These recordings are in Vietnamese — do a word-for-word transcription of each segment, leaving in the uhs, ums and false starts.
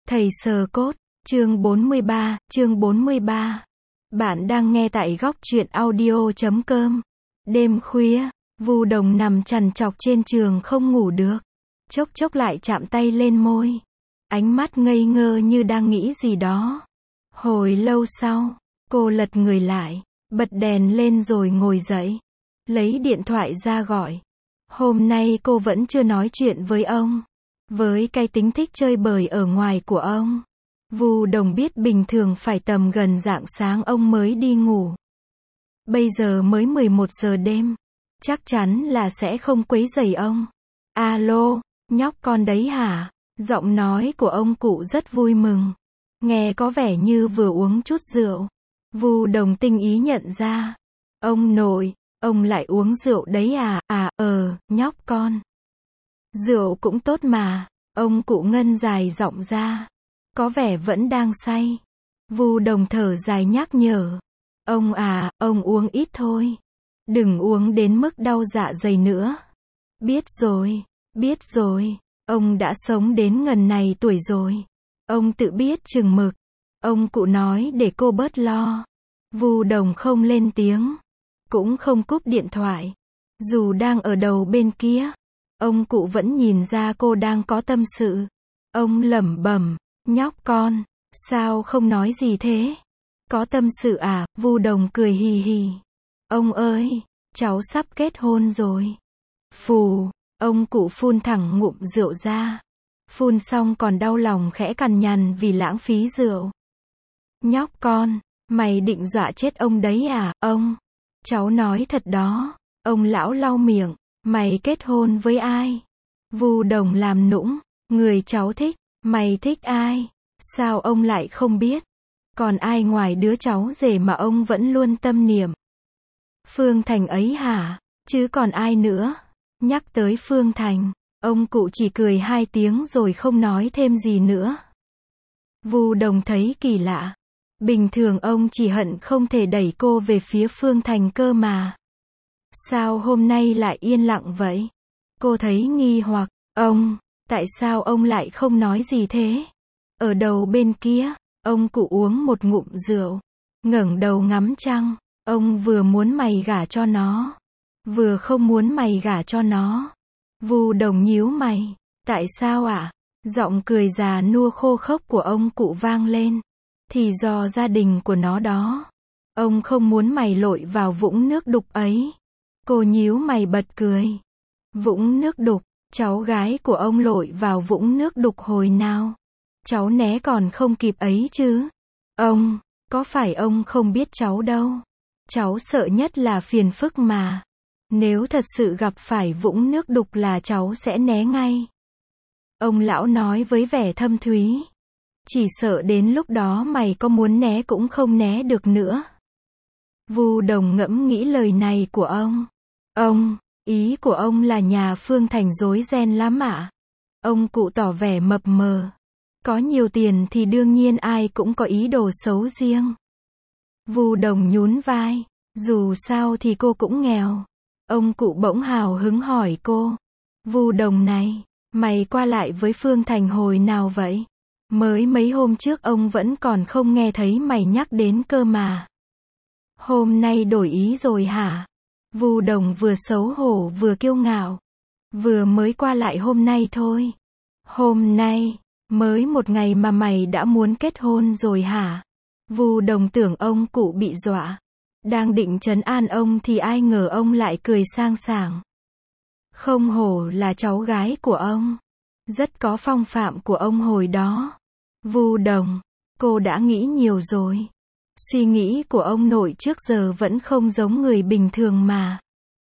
Thầy sờ cốt, chương bốn mươi ba, chương bốn mươi ba. Bạn đang nghe tại góc truyện audio chấm com. Đêm khuya, Vu Đồng nằm trằn trọc trên giường không ngủ được. Chốc chốc lại chạm tay lên môi. Ánh mắt ngây ngơ như đang nghĩ gì đó. Hồi lâu sau, cô lật người lại, bật đèn lên rồi ngồi dậy. Lấy điện thoại ra gọi. Hôm nay cô vẫn chưa nói chuyện với ông. Với cái tính thích chơi bời ở ngoài của ông, Vu Đồng biết bình thường phải tầm gần rạng sáng ông mới đi ngủ. Bây giờ mới mười một giờ đêm, chắc chắn là sẽ không quấy rầy ông. Alo, nhóc con đấy hả? Giọng nói của ông cụ rất vui mừng. Nghe có vẻ như vừa uống chút rượu. Vu Đồng tinh ý nhận ra. Ông nội, ông lại uống rượu đấy à? À, ờ, nhóc con. Rượu cũng tốt mà. Ông cụ ngân dài giọng ra. Có vẻ vẫn đang say. Vu Đồng thở dài nhắc nhở. Ông à, ông uống ít thôi. Đừng uống đến mức đau dạ dày nữa. Biết rồi, biết rồi. Ông đã sống đến ngần này tuổi rồi. Ông tự biết chừng mực. Ông cụ nói để cô bớt lo. Vu Đồng không lên tiếng. Cũng không cúp điện thoại. Dù đang ở đầu bên kia, ông cụ vẫn nhìn ra cô đang có tâm sự. Ông lẩm bẩm, nhóc con, sao không nói gì thế? Có tâm sự à? Vu Đồng cười hì hì. Ông ơi, cháu sắp kết hôn rồi. Phù, ông cụ phun thẳng ngụm rượu ra. Phun xong còn đau lòng khẽ cằn nhằn vì lãng phí rượu. Nhóc con, mày định dọa chết ông đấy à? Ông, cháu nói thật đó. Ông lão lau miệng. Mày kết hôn với ai? Vu Đồng làm nũng. Người cháu thích. Mày thích ai? Sao ông lại không biết? Còn ai ngoài đứa cháu rể mà ông vẫn luôn tâm niệm? Phương Thành ấy hả? Chứ còn ai nữa? Nhắc tới Phương Thành, ông cụ chỉ cười hai tiếng rồi không nói thêm gì nữa. Vu Đồng thấy kỳ lạ. Bình thường ông chỉ hận không thể đẩy cô về phía Phương Thành cơ mà. Sao hôm nay lại yên lặng vậy? Cô thấy nghi hoặc. Ông, tại sao ông lại không nói gì thế? Ở đầu bên kia, ông cụ uống một ngụm rượu, ngẩng đầu ngắm trăng. Ông vừa muốn mày gả cho nó, vừa không muốn mày gả cho nó. Vu Đồng nhíu mày. Tại sao ạ? À? Giọng cười già nua khô khốc của ông cụ vang lên. Thì do gia đình của nó đó. Ông không muốn mày lội vào vũng nước đục ấy. Cô nhíu mày bật cười. Vũng nước đục, cháu gái của ông lội vào vũng nước đục hồi nào? Cháu né còn không kịp ấy chứ. Ông, có phải ông không biết cháu đâu. Cháu sợ nhất là phiền phức mà. Nếu thật sự gặp phải vũng nước đục là cháu sẽ né ngay. Ông lão nói với vẻ thâm thúy. Chỉ sợ đến lúc đó mày có muốn né cũng không né được nữa. Vu Đồng ngẫm nghĩ lời này của ông. Ông, ý của ông là nhà Phương Thành rối ren lắm ạ? À? Ông cụ tỏ vẻ mập mờ. Có nhiều tiền thì đương nhiên ai cũng có ý đồ xấu riêng. Vu Đồng nhún vai. Dù sao thì cô cũng nghèo. Ông cụ bỗng hào hứng hỏi cô. Vu Đồng này, mày qua lại với Phương Thành hồi nào vậy? Mới mấy hôm trước ông vẫn còn không nghe thấy mày nhắc đến cơ mà. Hôm nay đổi ý rồi hả? Vu Đồng vừa xấu hổ vừa kiêu ngạo. Vừa mới qua lại hôm nay thôi. Hôm nay, mới một ngày mà mày đã muốn kết hôn rồi hả? Vu Đồng tưởng ông cụ bị dọa. Đang định trấn an ông thì ai ngờ ông lại cười sang sảng. Không hổ là cháu gái của ông. Rất có phong phạm của ông hồi đó. Vu Đồng, cô đã nghĩ nhiều rồi. Suy nghĩ của ông nội trước giờ vẫn không giống người bình thường mà.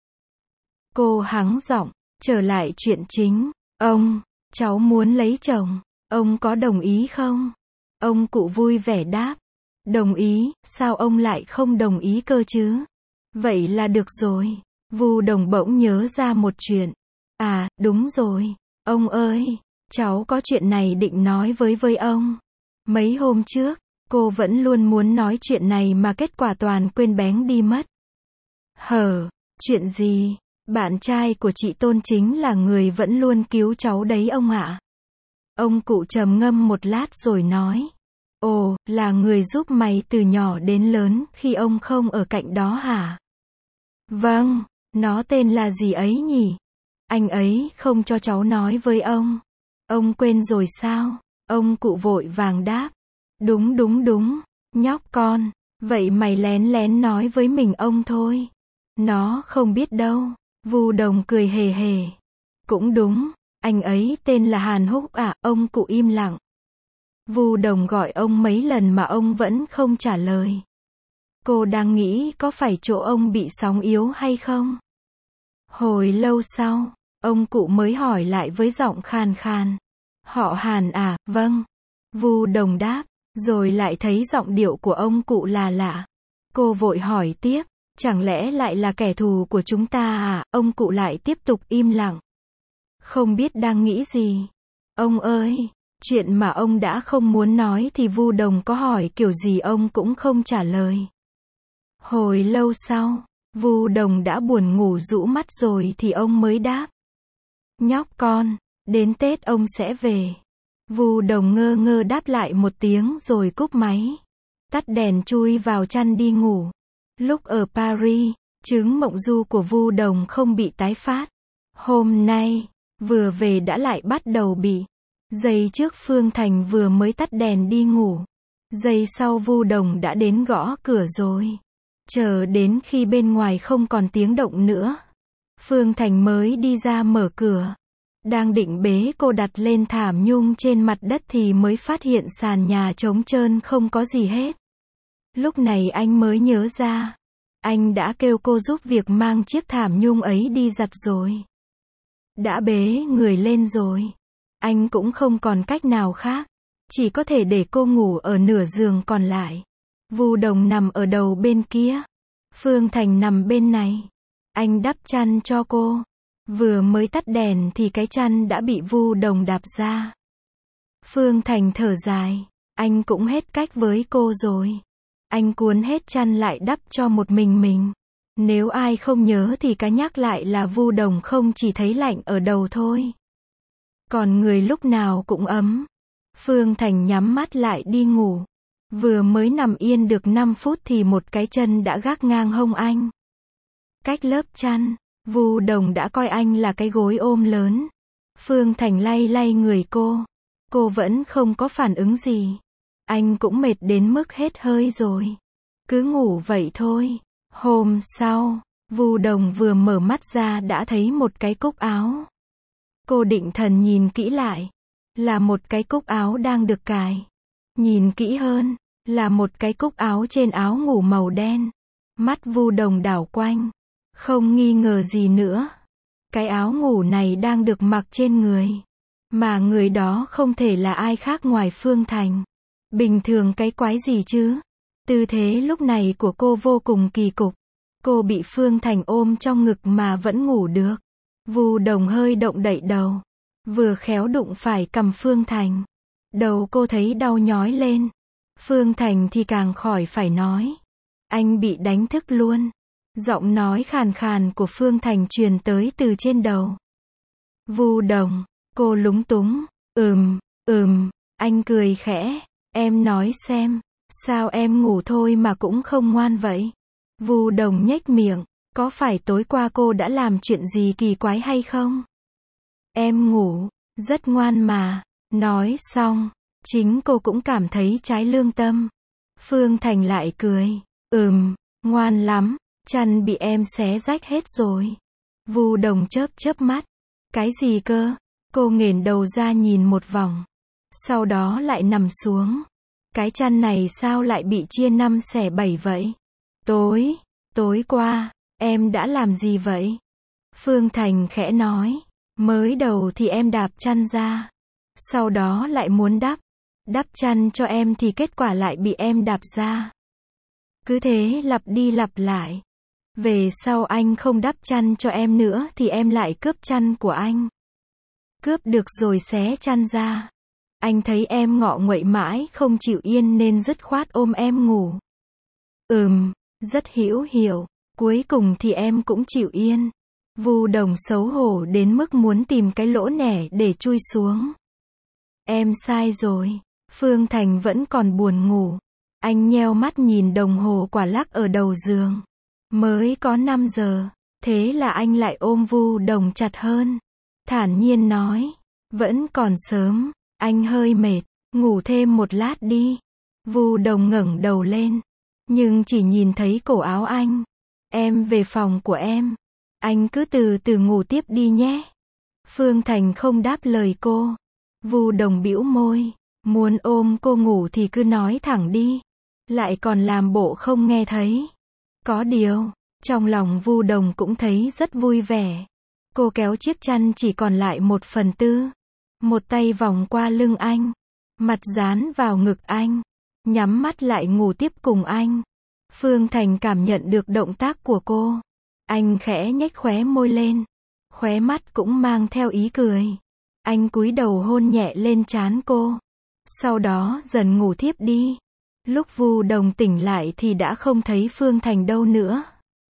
Cô hắng giọng, trở lại chuyện chính. Ông, cháu muốn lấy chồng. Ông có đồng ý không? Ông cụ vui vẻ đáp. Đồng ý, sao ông lại không đồng ý cơ chứ? Vậy là được rồi. Vu Đồng bỗng nhớ ra một chuyện. À, đúng rồi. Ông ơi, cháu có chuyện này định nói với với ông. Mấy hôm trước, cô vẫn luôn muốn nói chuyện này mà kết quả toàn quên bén đi mất. Hờ, chuyện gì? Bạn trai của chị Tôn chính là người vẫn luôn cứu cháu đấy ông ạ. Ông cụ trầm ngâm một lát rồi nói. Ồ, là người giúp mày từ nhỏ đến lớn khi ông không ở cạnh đó hả? Vâng, nó tên là gì ấy nhỉ? Anh ấy không cho cháu nói với ông. Ông quên rồi sao? Ông cụ vội vàng đáp. Đúng đúng đúng, nhóc con. Vậy mày lén lén nói với mình ông thôi. Nó không biết đâu. Vu Đồng cười hề hề. Cũng đúng, anh ấy tên là Hàn Húc à, ông cụ im lặng. Vu Đồng gọi ông mấy lần mà ông vẫn không trả lời. Cô đang nghĩ có phải chỗ ông bị sóng yếu hay không? Hồi lâu sau, ông cụ mới hỏi lại với giọng khàn khàn. Họ Hàn à, vâng. Vu Đồng đáp, rồi lại thấy giọng điệu của ông cụ là lạ. Cô vội hỏi tiếp, chẳng lẽ lại là kẻ thù của chúng ta à? Ông cụ lại tiếp tục im lặng. Không biết đang nghĩ gì. Ông ơi, chuyện mà ông đã không muốn nói thì Vu Đồng có hỏi kiểu gì ông cũng không trả lời. Hồi lâu sau, Vu Đồng đã buồn ngủ rũ mắt rồi thì ông mới đáp. Nhóc con, đến Tết ông sẽ về. Vu Đồng ngơ ngơ đáp lại một tiếng rồi cúp máy. Tắt đèn chui vào chăn đi ngủ. Lúc ở Paris, chứng mộng du của Vu Đồng không bị tái phát. Hôm nay, vừa về đã lại bắt đầu bị. Giây trước Phương Thành vừa mới tắt đèn đi ngủ. Giây sau Vu Đồng đã đến gõ cửa rồi. Chờ đến khi bên ngoài không còn tiếng động nữa, Phương Thành mới đi ra mở cửa. Đang định bế cô đặt lên thảm nhung trên mặt đất thì mới phát hiện sàn nhà trống trơn không có gì hết. Lúc này anh mới nhớ ra. Anh đã kêu cô giúp việc mang chiếc thảm nhung ấy đi giặt rồi. Đã bế người lên rồi. Anh cũng không còn cách nào khác. Chỉ có thể để cô ngủ ở nửa giường còn lại. Vu Đồng nằm ở đầu bên kia. Phương Thành nằm bên này. Anh đắp chăn cho cô. Vừa mới tắt đèn thì cái chăn đã bị Vu Đồng đạp ra. Phương Thành thở dài. Anh cũng hết cách với cô rồi. Anh cuốn hết chăn lại đắp cho một mình mình. Nếu ai không nhớ thì cá nhắc lại là Vu Đồng không chỉ thấy lạnh ở đầu thôi. Còn người lúc nào cũng ấm. Phương Thành nhắm mắt lại đi ngủ. Vừa mới nằm yên được năm phút thì một cái chân đã gác ngang hông anh. Cách lớp chăn, Vu Đồng đã coi anh là cái gối ôm lớn. Phương Thành lay lay người cô. Cô vẫn không có phản ứng gì. Anh cũng mệt đến mức hết hơi rồi. Cứ ngủ vậy thôi. Hôm sau, Vu Đồng vừa mở mắt ra đã thấy một cái cúc áo. Cô định thần nhìn kỹ lại. Là một cái cúc áo đang được cài. Nhìn kỹ hơn, là một cái cúc áo trên áo ngủ màu đen. Mắt Vu Đồng đảo quanh. Không nghi ngờ gì nữa. Cái áo ngủ này đang được mặc trên người. Mà người đó không thể là ai khác ngoài Phương Thành. Bình thường cái quái gì chứ? Tư thế lúc này của cô vô cùng kỳ cục. Cô bị Phương Thành ôm trong ngực mà vẫn ngủ được. Vu Đồng hơi động đậy đầu. Vừa khéo đụng phải cầm Phương Thành. Đầu cô thấy đau nhói lên. Phương Thành thì càng khỏi phải nói. Anh bị đánh thức luôn. Giọng nói khàn khàn của Phương Thành truyền tới từ trên đầu. Vu Đồng, cô lúng túng. Ừm, ừm, anh cười khẽ. Em nói xem, sao em ngủ thôi mà cũng không ngoan vậy? Vu Đồng nhếch miệng. Có phải tối qua cô đã làm chuyện gì kỳ quái hay không? Em ngủ, rất ngoan mà. Nói xong, chính cô cũng cảm thấy trái lương tâm. Phương Thành lại cười. Ừm, ngoan lắm, chăn bị em xé rách hết rồi. Vu Đồng chớp chớp mắt. Cái gì cơ? Cô nghển đầu ra nhìn một vòng. Sau đó lại nằm xuống. Cái chăn này sao lại bị chia năm xẻ bảy vậy? Tối, tối qua, em đã làm gì vậy? Phương Thành khẽ nói. Mới đầu thì em đạp chăn ra. Sau đó lại muốn đắp. Đắp chăn cho em thì kết quả lại bị em đạp ra. Cứ thế lặp đi lặp lại. Về sau anh không đắp chăn cho em nữa thì em lại cướp chăn của anh. Cướp được rồi xé chăn ra. Anh thấy em ngọ nguậy mãi không chịu yên nên dứt khoát ôm em ngủ. Ừm, rất hữu hiểu. Cuối cùng thì em cũng chịu yên. Vu Đồng xấu hổ đến mức muốn tìm cái lỗ nẻ để chui xuống. Em sai rồi. Phương Thành vẫn còn buồn ngủ. Anh nheo mắt nhìn đồng hồ quả lắc ở đầu giường. Mới có năm giờ. Thế là anh lại ôm Vu Đồng chặt hơn. Thản nhiên nói. Vẫn còn sớm. Anh hơi mệt. Ngủ thêm một lát đi. Vu Đồng ngẩng đầu lên. Nhưng chỉ nhìn thấy cổ áo anh. Em về phòng của em. Anh cứ từ từ ngủ tiếp đi nhé. Phương Thành không đáp lời cô. Vu Đồng bĩu môi. Muốn ôm cô ngủ thì cứ nói thẳng đi. Lại còn làm bộ không nghe thấy. Có điều, trong lòng Vu Đồng cũng thấy rất vui vẻ. Cô kéo chiếc chăn chỉ còn lại một phần tư. Một tay vòng qua lưng anh. Mặt dán vào ngực anh. Nhắm mắt lại ngủ tiếp cùng anh. Phương Thành cảm nhận được động tác của cô. Anh khẽ nhếch khóe môi lên. Khóe mắt cũng mang theo ý cười. Anh cúi đầu hôn nhẹ lên trán cô. Sau đó dần ngủ thiếp đi. Lúc Vu Đồng tỉnh lại thì đã không thấy Phương Thành đâu nữa.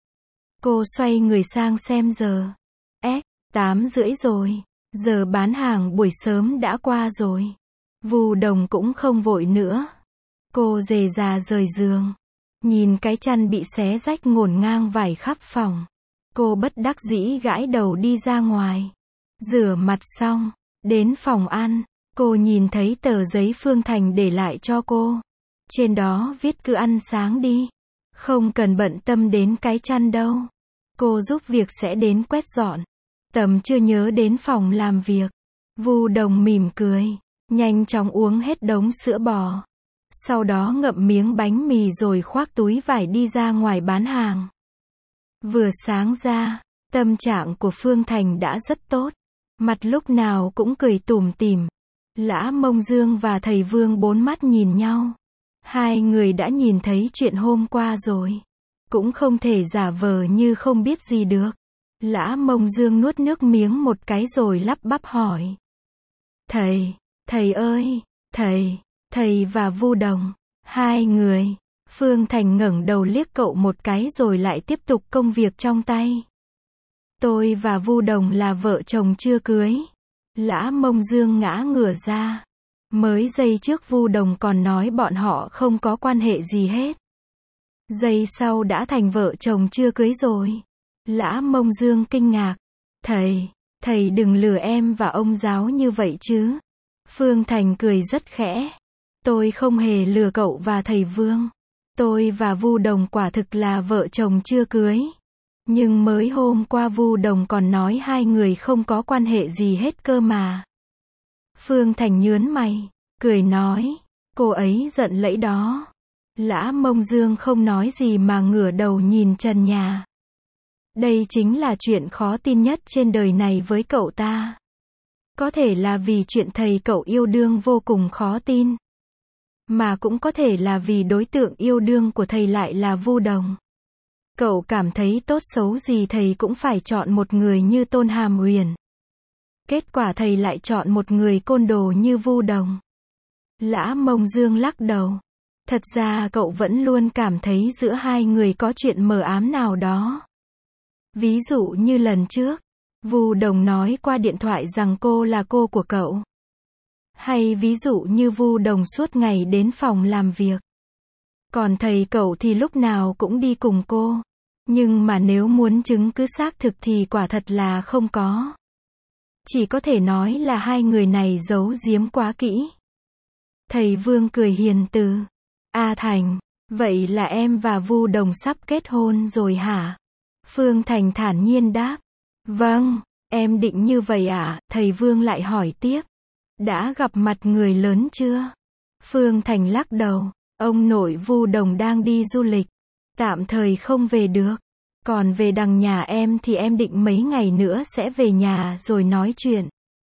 Cô xoay người sang xem giờ. Ếch, tám rưỡi rồi. Giờ bán hàng buổi sớm đã qua rồi. Vu Đồng cũng không vội nữa. Cô rề rà rời giường. Nhìn cái chăn bị xé rách ngổn ngang vải khắp phòng. Cô bất đắc dĩ gãi đầu đi ra ngoài. Rửa mặt xong. Đến phòng ăn. Cô nhìn thấy tờ giấy Phương Thành để lại cho cô. Trên đó viết cứ ăn sáng đi. Không cần bận tâm đến cái chăn đâu. Cô giúp việc sẽ đến quét dọn. Tầm chưa nhớ đến phòng làm việc. Vu Đồng mỉm cười. Nhanh chóng uống hết đống sữa bò. Sau đó ngậm miếng bánh mì rồi khoác túi vải đi ra ngoài bán hàng. Vừa sáng ra, tâm trạng của Phương Thành đã rất tốt. Mặt lúc nào cũng cười tủm tỉm. Lã Mông Dương và thầy Vương bốn mắt nhìn nhau. Hai người đã nhìn thấy chuyện hôm qua rồi. Cũng không thể giả vờ như không biết gì được. Lã Mông Dương nuốt nước miếng một cái rồi lắp bắp hỏi. Thầy, thầy ơi, thầy, thầy và Vu Đồng, hai người. Phương Thành ngẩng đầu liếc cậu một cái rồi lại tiếp tục công việc trong tay. Tôi và Vu Đồng là vợ chồng chưa cưới. Lã Mông Dương ngã ngửa ra. Mới giây trước Vu Đồng còn nói bọn họ không có quan hệ gì hết. Giây sau đã thành vợ chồng chưa cưới rồi. Lã Mông Dương kinh ngạc. Thầy, thầy đừng lừa em và ông giáo như vậy chứ. Phương Thành cười rất khẽ. Tôi không hề lừa cậu và thầy Vương. Tôi và Vu Đồng quả thực là vợ chồng chưa cưới. Nhưng mới hôm qua Vu Đồng còn nói hai người không có quan hệ gì hết cơ mà. Phương Thành nhướng mày, cười nói, cô ấy giận lẫy đó. Lã Mông Dương không nói gì mà ngửa đầu nhìn trần nhà. Đây chính là chuyện khó tin nhất trên đời này với cậu ta. Có thể là vì chuyện thầy cậu yêu đương vô cùng khó tin. Mà cũng có thể là vì đối tượng yêu đương của thầy lại là Vu Đồng. Cậu cảm thấy tốt xấu gì thầy cũng phải chọn một người như Tôn Hàm Huyền. Kết quả thầy lại chọn một người côn đồ như Vu Đồng. Lã Mông Dương lắc đầu. Thật ra cậu vẫn luôn cảm thấy giữa hai người có chuyện mờ ám nào đó. Ví dụ như lần trước, Vu Đồng nói qua điện thoại rằng cô là cô của cậu. Hay ví dụ như Vu Đồng suốt ngày đến phòng làm việc. Còn thầy cậu thì lúc nào cũng đi cùng cô. Nhưng mà nếu muốn chứng cứ xác thực thì quả thật là không có. Chỉ có thể nói là hai người này giấu giếm quá kỹ. Thầy Vương cười hiền từ. A Thành, vậy là em và Vu Đồng sắp kết hôn rồi hả? Phương Thành thản nhiên đáp. Vâng, em định như vậy ạ, à? Thầy Vương lại hỏi tiếp. Đã gặp mặt người lớn chưa? Phương Thành lắc đầu. Ông nội Vu Đồng đang đi du lịch. Tạm thời không về được. Còn về đằng nhà em thì em định mấy ngày nữa sẽ về nhà rồi nói chuyện.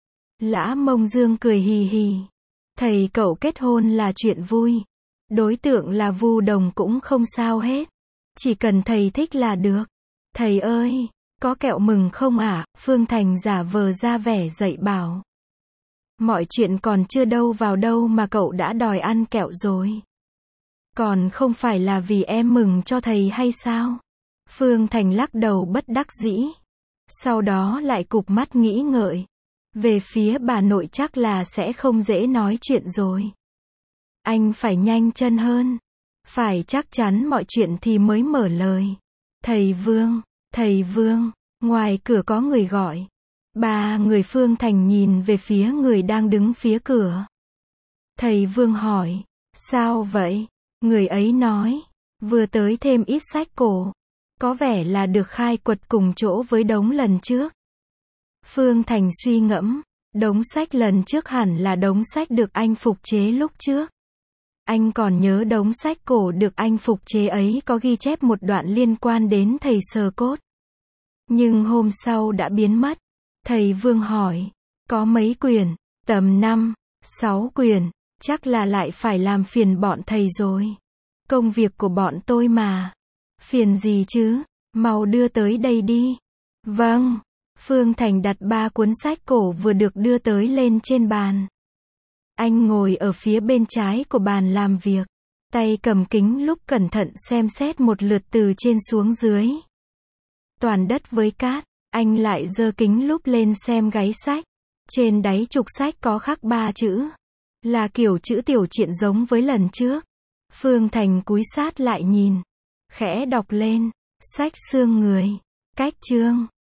Lã Mông Dương cười hì hì. Thầy cậu kết hôn là chuyện vui. Đối tượng là Vu Đồng cũng không sao hết. Chỉ cần thầy thích là được. Thầy ơi, có kẹo mừng không ạ? À? Phương Thành giả vờ ra vẻ dạy bảo. Mọi chuyện còn chưa đâu vào đâu mà cậu đã đòi ăn kẹo rồi. Còn không phải là vì em mừng cho thầy hay sao? Phương Thành lắc đầu bất đắc dĩ. Sau đó lại cụp mắt nghĩ ngợi. Về phía bà nội chắc là sẽ không dễ nói chuyện rồi. Anh phải nhanh chân hơn. Phải chắc chắn mọi chuyện thì mới mở lời. Thầy Vương, thầy Vương, ngoài cửa có người gọi. Ba người Phương Thành nhìn về phía người đang đứng phía cửa. Thầy Vương hỏi, sao vậy? Người ấy nói, vừa tới thêm ít sách cổ. Có vẻ là được khai quật cùng chỗ với đống lần trước. Phương Thành suy ngẫm, đống sách lần trước hẳn là đống sách được anh phục chế lúc trước. Anh còn nhớ đống sách cổ được anh phục chế ấy có ghi chép một đoạn liên quan đến thầy Sờ Cốt. Nhưng hôm sau đã biến mất. Thầy Vương hỏi, có mấy quyển? Tầm năm, sáu quyển, chắc là lại phải làm phiền bọn thầy rồi. Công việc của bọn tôi mà. Phiền gì chứ, mau đưa tới đây đi. Vâng. Phương Thành đặt ba cuốn sách cổ vừa được đưa tới lên trên bàn. Anh ngồi ở phía bên trái của bàn làm việc. Tay cầm kính lúp cẩn thận xem xét một lượt từ trên xuống dưới. Toàn đất với cát, anh lại giơ kính lúp lên xem gáy sách. Trên đáy trục sách có khắc ba chữ. Là kiểu chữ tiểu truyện giống với lần trước. Phương Thành cúi sát lại nhìn. Khẽ đọc lên. Sách xương người. Cách chương.